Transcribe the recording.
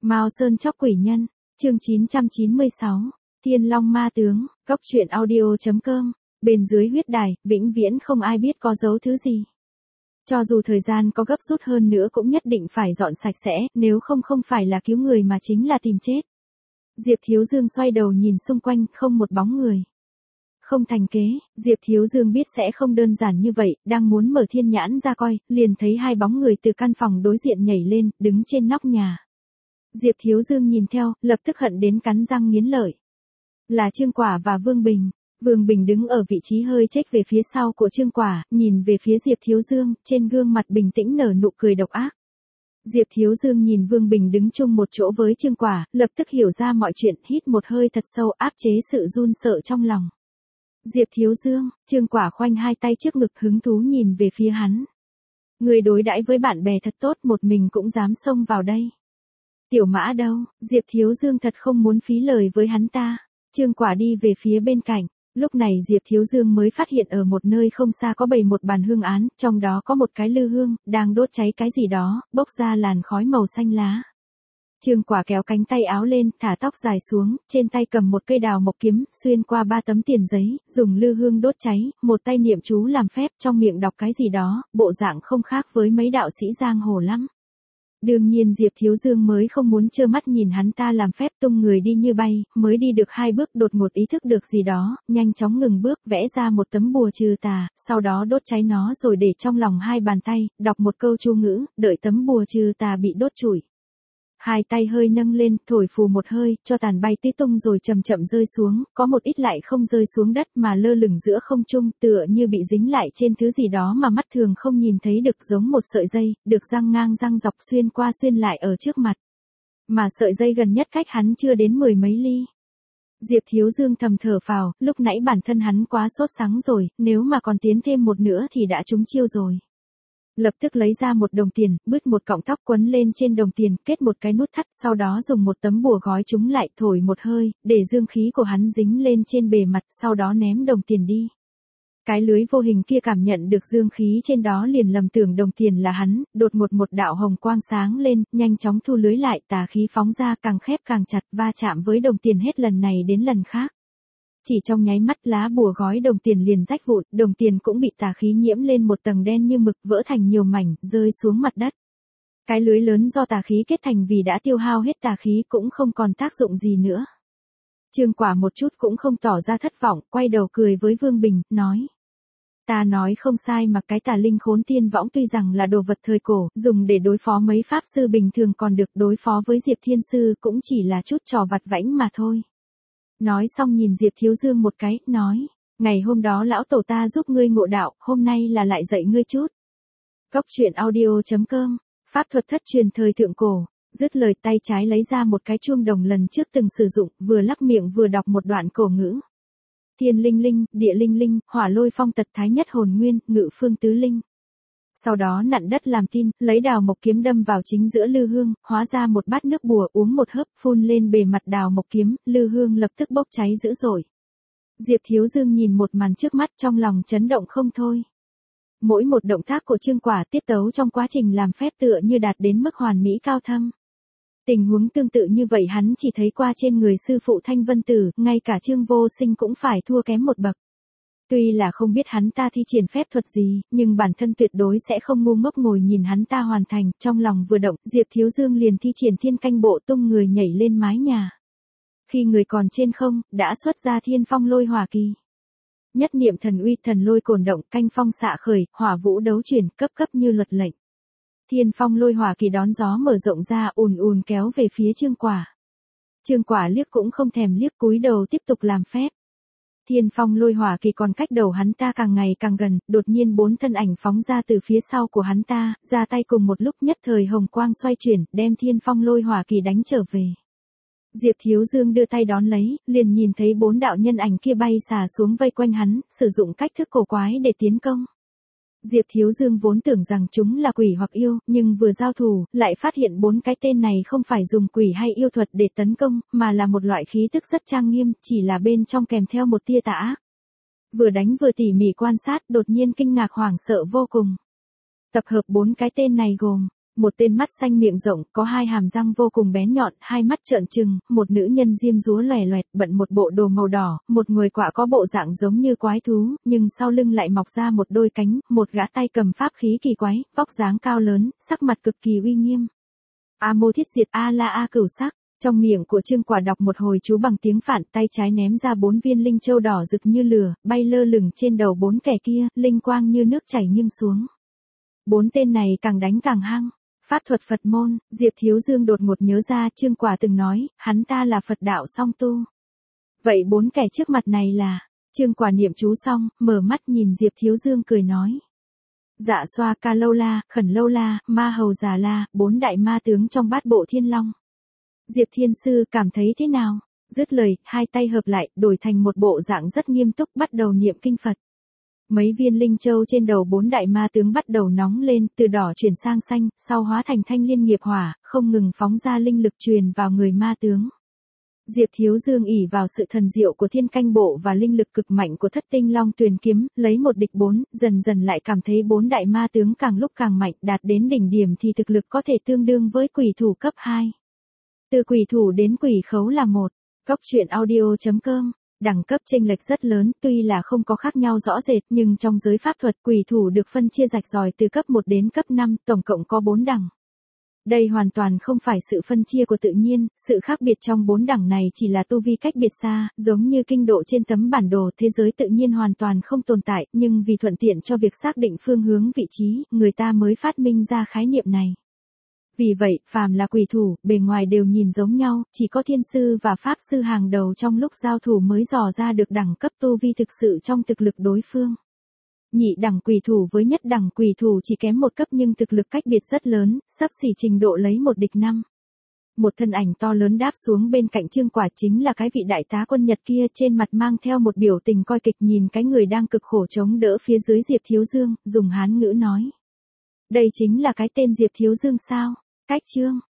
Mao Sơn chóc quỷ nhân, chương 996, Thiên Long Ma Tướng, Cốc truyện audio.com, bên dưới huyết đài, vĩnh viễn không ai biết có giấu thứ gì. Cho dù thời gian có gấp rút hơn nữa cũng nhất định phải dọn sạch sẽ, nếu không không phải là cứu người mà chính là tìm chết. Diệp Thiếu Dương xoay đầu nhìn xung quanh, không một bóng người. Không thành kế, Diệp Thiếu Dương biết sẽ không đơn giản như vậy, đang muốn mở thiên nhãn ra coi, liền thấy hai bóng người từ căn phòng đối diện nhảy lên, đứng trên nóc nhà. Diệp Thiếu Dương nhìn theo, lập tức hận đến cắn răng nghiến lợi. Là Trương Quả và Vương Bình. Vương Bình đứng ở vị trí hơi chếch về phía sau của Trương Quả, nhìn về phía Diệp Thiếu Dương, trên gương mặt bình tĩnh nở nụ cười độc ác. Diệp Thiếu Dương nhìn Vương Bình đứng chung một chỗ với Trương Quả, lập tức hiểu ra mọi chuyện, hít một hơi thật sâu áp chế sự run sợ trong lòng. Diệp Thiếu Dương, Trương Quả khoanh hai tay trước ngực hứng thú nhìn về phía hắn. Người đối đãi với bạn bè thật tốt, một mình cũng dám xông vào đây. Tiểu Mã đâu? Diệp Thiếu Dương thật không muốn phí lời với hắn ta. Trương Quả đi về phía bên cạnh. Lúc này Diệp Thiếu Dương mới phát hiện ở một nơi không xa có bày một bàn hương án, trong đó có một cái lư hương, đang đốt cháy cái gì đó, bốc ra làn khói màu xanh lá. Trương Quả kéo cánh tay áo lên, thả tóc dài xuống, trên tay cầm một cây đào mộc kiếm, xuyên qua 3 tấm tiền giấy, dùng lư hương đốt cháy, một tay niệm chú làm phép, trong miệng đọc cái gì đó, bộ dạng không khác với mấy đạo sĩ giang hồ lắm. Đương nhiên Diệp Thiếu Dương mới không muốn trơ mắt nhìn hắn ta làm phép, tung người đi như bay, mới đi được 2 bước đột ngột ý thức được gì đó, nhanh chóng ngừng bước, vẽ ra một tấm bùa trừ tà, sau đó đốt cháy nó rồi để trong lòng 2 bàn tay, đọc một câu chú ngữ, đợi tấm bùa trừ tà bị đốt trụi. 2 tay hơi nâng lên, thổi phù một hơi, cho tàn bay tí tung rồi chậm chậm rơi xuống, có một ít lại không rơi xuống đất mà lơ lửng giữa không trung, tựa như bị dính lại trên thứ gì đó mà mắt thường không nhìn thấy được, giống một sợi dây, được răng ngang răng dọc xuyên qua xuyên lại ở trước mặt. Mà sợi dây gần nhất cách hắn chưa đến 10 mấy ly. Diệp Thiếu Dương thầm thở phào, lúc nãy bản thân hắn quá sốt sắng rồi, nếu mà còn tiến thêm một nữa thì đã trúng chiêu rồi. Lập tức lấy ra một đồng tiền, bứt một cọng tóc quấn lên trên đồng tiền, kết một cái nút thắt, sau đó dùng một tấm bùa gói chúng lại, thổi một hơi, để dương khí của hắn dính lên trên bề mặt, sau đó ném đồng tiền đi. Cái lưới vô hình kia cảm nhận được dương khí trên đó liền lầm tưởng đồng tiền là hắn, đột ngột một đạo hồng quang sáng lên, nhanh chóng thu lưới lại, tà khí phóng ra càng khép càng chặt, va chạm với đồng tiền hết lần này đến lần khác. Chỉ trong nháy mắt lá bùa gói đồng tiền liền rách vụn, đồng tiền cũng bị tà khí nhiễm lên một tầng đen như mực, vỡ thành nhiều mảnh, rơi xuống mặt đất. Cái lưới lớn do tà khí kết thành vì đã tiêu hao hết tà khí cũng không còn tác dụng gì nữa. Trương Quả một chút cũng không tỏ ra thất vọng, quay đầu cười với Vương Bình, nói. Ta nói không sai mà, cái tà linh khốn tiên võng tuy rằng là đồ vật thời cổ, dùng để đối phó mấy pháp sư bình thường còn được, đối phó với Diệp Thiên Sư cũng chỉ là chút trò vặt vãnh mà thôi. Nói xong nhìn Diệp Thiếu Dương một cái, nói, ngày hôm đó lão tổ ta giúp ngươi ngộ đạo, hôm nay là lại dạy ngươi chút. Cốc truyện audio.com, pháp thuật thất truyền thời thượng cổ, dứt lời tay trái lấy ra một cái chuông đồng lần trước từng sử dụng, vừa lắc miệng vừa đọc một đoạn cổ ngữ. Thiên linh linh, địa linh linh, hỏa lôi phong tật thái nhất hồn nguyên, ngự phương tứ linh. Sau đó nặn đất làm tin, lấy đào mộc kiếm đâm vào chính giữa lư hương, hóa ra một bát nước bùa, uống một hớp, phun lên bề mặt đào mộc kiếm, lư hương lập tức bốc cháy dữ dội. Diệp Thiếu Dương nhìn một màn trước mắt trong lòng chấn động không thôi. Mỗi một động tác của Trương Quả tiết tấu trong quá trình làm phép tựa như đạt đến mức hoàn mỹ cao thâm. Tình huống tương tự như vậy hắn chỉ thấy qua trên người sư phụ Thanh Vân Tử, ngay cả Trương Vô Sinh cũng phải thua kém một bậc. Tuy là không biết hắn ta thi triển phép thuật gì, nhưng bản thân tuyệt đối sẽ không ngu ngốc ngồi nhìn hắn ta hoàn thành, trong lòng vừa động, Diệp Thiếu Dương liền thi triển thiên canh bộ, tung người nhảy lên mái nhà. Khi người còn trên không, đã xuất ra thiên phong lôi hỏa kỳ. Nhất niệm thần uy, thần lôi cồn động, canh phong xạ khởi, hỏa vũ đấu chuyển, cấp cấp như luật lệnh. Thiên phong lôi hỏa kỳ đón gió mở rộng ra, ùn ùn kéo về phía Trương Quả. Trương Quả liếc cũng không thèm liếc, cúi đầu tiếp tục làm phép. Thiên phong lôi hỏa kỳ còn cách đầu hắn ta càng ngày càng gần, đột nhiên 4 thân ảnh phóng ra từ phía sau của hắn ta, ra tay cùng một lúc, nhất thời hồng quang xoay chuyển, đem thiên phong lôi hỏa kỳ đánh trở về. Diệp Thiếu Dương đưa tay đón lấy, liền nhìn thấy 4 đạo nhân ảnh kia bay xà xuống vây quanh hắn, sử dụng cách thức cổ quái để tiến công. Diệp Thiếu Dương vốn tưởng rằng chúng là quỷ hoặc yêu, nhưng vừa giao thủ, lại phát hiện 4 cái tên này không phải dùng quỷ hay yêu thuật để tấn công, mà là một loại khí tức rất trang nghiêm, chỉ là bên trong kèm theo một tia tà ác. Vừa đánh vừa tỉ mỉ quan sát, đột nhiên kinh ngạc hoảng sợ vô cùng. Tập hợp 4 cái tên này gồm, Một tên mắt xanh miệng rộng, có hai hàm răng vô cùng bén nhọn, hai mắt trợn trừng, một nữ nhân diêm dúa loè loẹt, bận một bộ đồ màu đỏ, một người quạ có bộ dạng giống như quái thú, nhưng sau lưng lại mọc ra một đôi cánh, một gã tay cầm pháp khí kỳ quái, vóc dáng cao lớn, sắc mặt cực kỳ uy nghiêm. A Mô Thiết Diệt A La A Cửu Sắc. Trong miệng của Trương Quả đọc một hồi chú bằng tiếng Phạn, tay trái ném ra 4 viên linh châu đỏ rực như lửa, bay lơ lửng trên đầu 4 kẻ kia, linh quang như nước chảy nhưng xuống. 4 tên này càng đánh càng hăng. Pháp thuật Phật môn, Diệp Thiếu Dương đột ngột nhớ ra Trương Quả từng nói, hắn ta là Phật đạo song tu. Vậy 4 kẻ trước mặt này là, Trương Quả niệm chú xong, mở mắt nhìn Diệp Thiếu Dương cười nói. Dạ Xoa Ca Lâu La, Khẩn Lâu La, Ma Hầu Già La, 4 đại ma tướng trong bát bộ thiên long. Diệp Thiên Sư cảm thấy thế nào? Dứt lời, hai tay hợp lại, đổi thành một bộ dạng rất nghiêm túc bắt đầu niệm kinh Phật. Mấy viên linh châu trên đầu 4 đại ma tướng bắt đầu nóng lên, từ đỏ chuyển sang xanh, sau hóa thành thanh liên nghiệp hỏa, không ngừng phóng ra linh lực truyền vào người ma tướng. Diệp Thiếu Dương ỷ vào sự thần diệu của thiên canh bộ và linh lực cực mạnh của Thất Tinh Long Tuyền kiếm, lấy một địch 4, dần dần lại cảm thấy 4 đại ma tướng càng lúc càng mạnh, đạt đến đỉnh điểm thì thực lực có thể tương đương với quỷ thủ cấp 2. Từ quỷ thủ đến quỷ khấu là một. Góc truyện audio.com. Đẳng cấp chênh lệch rất lớn, tuy là không có khác nhau rõ rệt, nhưng trong giới pháp thuật quỷ thủ được phân chia rạch ròi từ cấp 1 đến cấp 5, tổng cộng có 4 đẳng. Đây hoàn toàn không phải sự phân chia của tự nhiên, sự khác biệt trong 4 đẳng này chỉ là tu vi cách biệt xa, giống như kinh độ trên tấm bản đồ thế giới tự nhiên hoàn toàn không tồn tại, nhưng vì thuận tiện cho việc xác định phương hướng vị trí, người ta mới phát minh ra khái niệm này. Vì vậy, phàm là quỷ thủ, bề ngoài đều nhìn giống nhau, chỉ có thiên sư và pháp sư hàng đầu trong lúc giao thủ mới dò ra được đẳng cấp tu vi thực sự trong thực lực đối phương. Nhị đẳng quỷ thủ với nhất đẳng quỷ thủ chỉ kém một cấp nhưng thực lực cách biệt rất lớn, xấp xỉ trình độ lấy một địch 5. Một thân ảnh to lớn đáp xuống bên cạnh Trương Quả chính là cái vị đại tá quân Nhật kia, trên mặt mang theo một biểu tình coi kịch nhìn cái người đang cực khổ chống đỡ phía dưới Diệp Thiếu Dương, dùng Hán ngữ nói. Đây chính là cái tên Diệp Thiếu Dương sao? Cách chương.